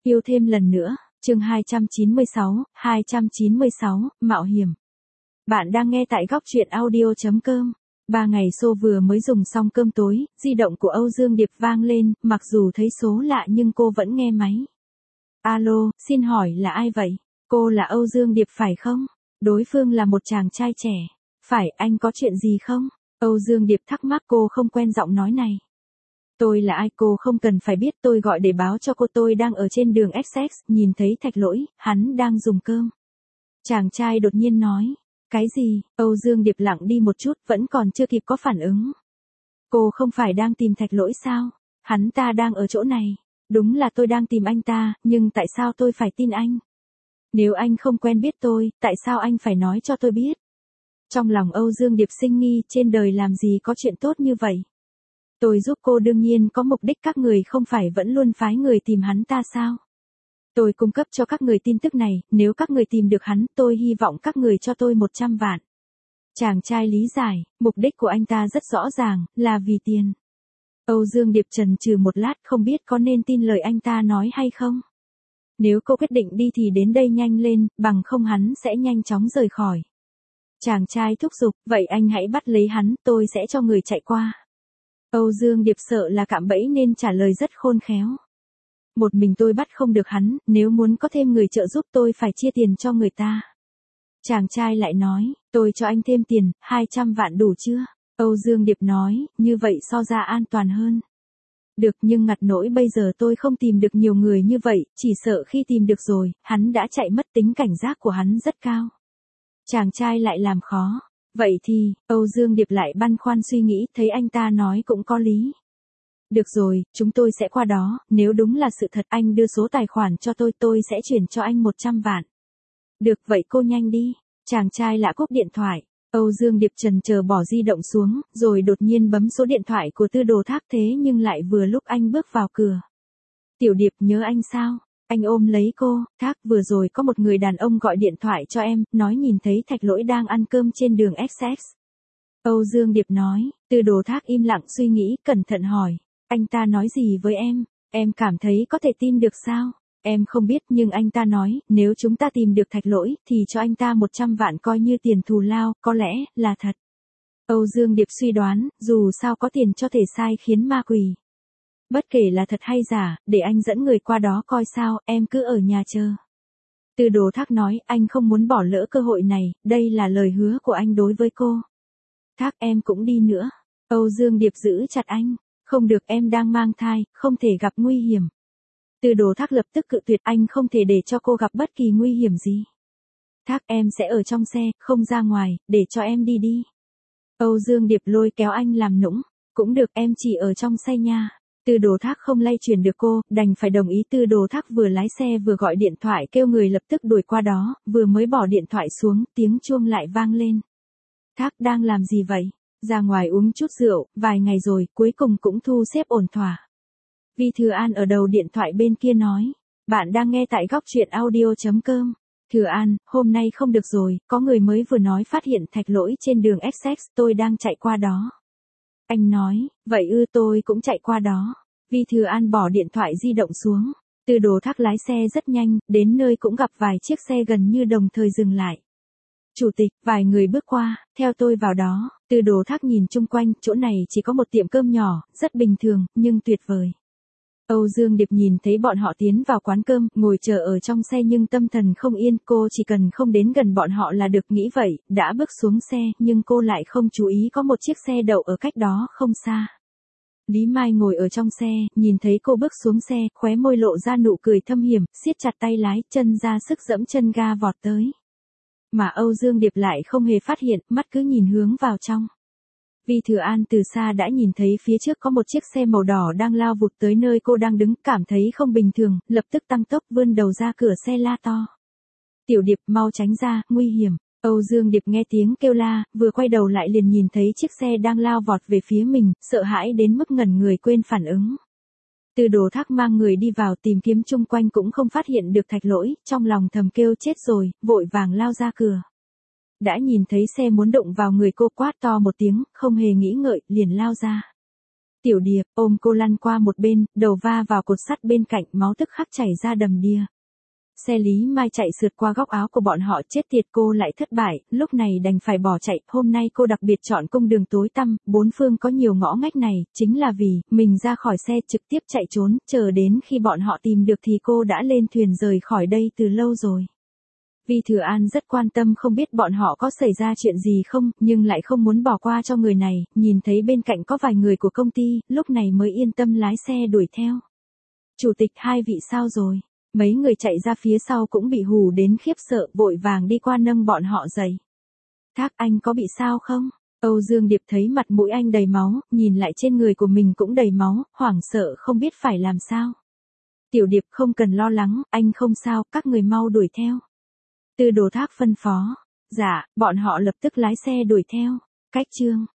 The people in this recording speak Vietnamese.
Yêu thêm lần nữa, chương 296, mạo hiểm. Bạn đang nghe tại góc truyện audio.com. 3 ngày xô vừa mới dùng xong cơm tối, di động của Âu Dương Điệp vang lên, mặc dù thấy số lạ nhưng cô vẫn nghe máy. Alo, xin hỏi là ai vậy? Cô là Âu Dương Điệp phải không? Đối phương là một chàng trai trẻ. Phải, anh có chuyện gì không? Âu Dương Điệp thắc mắc, cô không quen giọng nói này. Tôi là ai cô không cần phải biết, tôi gọi để báo cho cô tôi đang ở trên đường Essex, nhìn thấy Thạch Lỗi, hắn đang dùng cơm. Chàng trai đột nhiên nói. Cái gì? Âu Dương Điệp lặng đi một chút, vẫn còn chưa kịp có phản ứng. Cô không phải đang tìm Thạch Lỗi sao? Hắn ta đang ở chỗ này. Đúng là tôi đang tìm anh ta, nhưng tại sao tôi phải tin anh? Nếu anh không quen biết tôi, tại sao anh phải nói cho tôi biết? Trong lòng Âu Dương Điệp sinh nghi, trên đời làm gì có chuyện tốt như vậy? Tôi giúp cô đương nhiên có mục đích, các người không phải vẫn luôn phái người tìm hắn ta sao? Tôi cung cấp cho các người tin tức này, nếu các người tìm được hắn, tôi hy vọng các người cho tôi 100 vạn. Chàng trai lý giải, mục đích của anh ta rất rõ ràng, là vì tiền. Âu Dương Điệp chần chừ một lát, không biết có nên tin lời anh ta nói hay không. Nếu cô quyết định đi thì đến đây nhanh lên, bằng không hắn sẽ nhanh chóng rời khỏi. Chàng trai thúc giục, vậy anh hãy bắt lấy hắn, tôi sẽ cho người chạy qua. Âu Dương Điệp sợ là cạm bẫy nên trả lời rất khôn khéo. Một mình tôi bắt không được hắn, nếu muốn có thêm người trợ giúp tôi phải chia tiền cho người ta. Chàng trai lại nói, tôi cho anh thêm tiền, 200 vạn đủ chưa? Âu Dương Điệp nói, như vậy so ra an toàn hơn. Được, nhưng ngặt nỗi bây giờ tôi không tìm được nhiều người như vậy, chỉ sợ khi tìm được rồi, hắn đã chạy mất, tính cảnh giác của hắn rất cao. Chàng trai lại làm khó. Vậy thì, Âu Dương Điệp lại băn khoăn suy nghĩ, thấy anh ta nói cũng có lý. Được rồi, chúng tôi sẽ qua đó, nếu đúng là sự thật anh đưa số tài khoản cho tôi sẽ chuyển cho anh 100 vạn. Được, vậy cô nhanh đi. Chàng trai lạ cúp điện thoại. Âu Dương Điệp chần chờ bỏ di động xuống, rồi đột nhiên bấm số điện thoại của Tư Đồ Thác, thế nhưng lại vừa lúc anh bước vào cửa. Tiểu Điệp, nhớ anh sao? Anh ôm lấy cô, Thác, vừa rồi có một người đàn ông gọi điện thoại cho em, nói nhìn thấy Thạch Lỗi đang ăn cơm trên đường Essex. Âu Dương Điệp nói. Tư Đồ Thác im lặng suy nghĩ, cẩn thận hỏi. Anh ta nói gì với em cảm thấy có thể tin được sao? Em không biết, nhưng anh ta nói, nếu chúng ta tìm được Thạch Lỗi, thì cho anh ta 100 vạn coi như tiền thù lao, có lẽ là thật. Âu Dương Điệp suy đoán, dù sao có tiền cho thể sai khiến ma quỷ. Bất kể là thật hay giả, để anh dẫn người qua đó coi sao, em cứ ở nhà chờ. Tư Đồ Thác nói, anh không muốn bỏ lỡ cơ hội này, đây là lời hứa của anh đối với cô. Thác, em cũng đi nữa. Âu Dương Điệp giữ chặt anh. Không được, em đang mang thai, không thể gặp nguy hiểm. Tư Đồ Thác lập tức cự tuyệt, anh không thể để cho cô gặp bất kỳ nguy hiểm gì. Thác, em sẽ ở trong xe, không ra ngoài, để cho em đi đi. Âu Dương Điệp lôi kéo anh làm nũng. Cũng được, em chỉ ở trong xe nha. Tư Đồ Thác không lay chuyển được cô, đành phải đồng ý. Tư Đồ Thác vừa lái xe vừa gọi điện thoại kêu người lập tức đuổi qua đó, vừa mới bỏ điện thoại xuống, tiếng chuông lại vang lên. Thác, đang làm gì vậy? Ra ngoài uống chút rượu, vài ngày rồi, cuối cùng cũng thu xếp ổn thỏa. Vi Thừa An ở đầu điện thoại bên kia nói. Bạn đang nghe tại góc truyện audio.com. Thừa An, hôm nay không được rồi, có người mới vừa nói phát hiện Thạch Lỗi trên đường Essex, tôi đang chạy qua đó. Anh nói, vậy tôi cũng chạy qua đó. Vi Thừa An bỏ điện thoại di động xuống. Tư Đồ Thác lái xe rất nhanh, đến nơi cũng gặp vài chiếc xe gần như đồng thời dừng lại. Chủ tịch, vài người bước qua, theo tôi vào đó. Tư Đồ Thác nhìn chung quanh, chỗ này chỉ có một tiệm cơm nhỏ, rất bình thường, nhưng tuyệt vời. Âu Dương Điệp nhìn thấy bọn họ tiến vào quán cơm, ngồi chờ ở trong xe nhưng tâm thần không yên, cô chỉ cần không đến gần bọn họ là được, nghĩ vậy, đã bước xuống xe, nhưng cô lại không chú ý có một chiếc xe đậu ở cách đó không xa. Lý Mai ngồi ở trong xe, nhìn thấy cô bước xuống xe, khóe môi lộ ra nụ cười thâm hiểm, siết chặt tay lái, chân ra sức dẫm chân ga vọt tới. Mà Âu Dương Điệp lại không hề phát hiện, mắt cứ nhìn hướng vào trong. Vi Thừa An từ xa đã nhìn thấy phía trước có một chiếc xe màu đỏ đang lao vụt tới nơi cô đang đứng, cảm thấy không bình thường, lập tức tăng tốc vươn đầu ra cửa xe la to. Tiểu Điệp, mau tránh ra, nguy hiểm. Âu Dương Điệp nghe tiếng kêu la, vừa quay đầu lại liền nhìn thấy chiếc xe đang lao vọt về phía mình, sợ hãi đến mức ngẩn người quên phản ứng. Tư Đồ Thác mang người đi vào tìm kiếm chung quanh cũng không phát hiện được Thạch Lỗi, trong lòng thầm kêu chết rồi, vội vàng lao ra cửa. Đã nhìn thấy xe muốn đụng vào người cô, quát to một tiếng, không hề nghĩ ngợi, liền lao ra. Tiểu Điệp ôm cô lăn qua một bên, đầu va vào cột sắt bên cạnh, máu tức khắc chảy ra đầm đìa. Xe Lý Mai chạy sượt qua góc áo của bọn họ, chết tiệt cô lại thất bại, lúc này đành phải bỏ chạy. Hôm nay cô đặc biệt chọn cung đường tối tăm, bốn phương có nhiều ngõ ngách này, chính là vì mình ra khỏi xe trực tiếp chạy trốn, chờ đến khi bọn họ tìm được thì cô đã lên thuyền rời khỏi đây từ lâu rồi. Vi Thừa An rất quan tâm không biết bọn họ có xảy ra chuyện gì không, nhưng lại không muốn bỏ qua cho người này, nhìn thấy bên cạnh có vài người của công ty, lúc này mới yên tâm lái xe đuổi theo. Chủ tịch, hai vị sao rồi? Mấy người chạy ra phía sau cũng bị hù đến khiếp sợ, vội vàng đi qua nâng bọn họ dậy. Thác, anh có bị sao không? Âu Dương Điệp thấy mặt mũi anh đầy máu, nhìn lại trên người của mình cũng đầy máu, hoảng sợ không biết phải làm sao. Tiểu Điệp không cần lo lắng, anh không sao, các người mau đuổi theo. Tư Đồ Thác phân phó. Dạ, bọn họ lập tức lái xe đuổi theo. Cách chương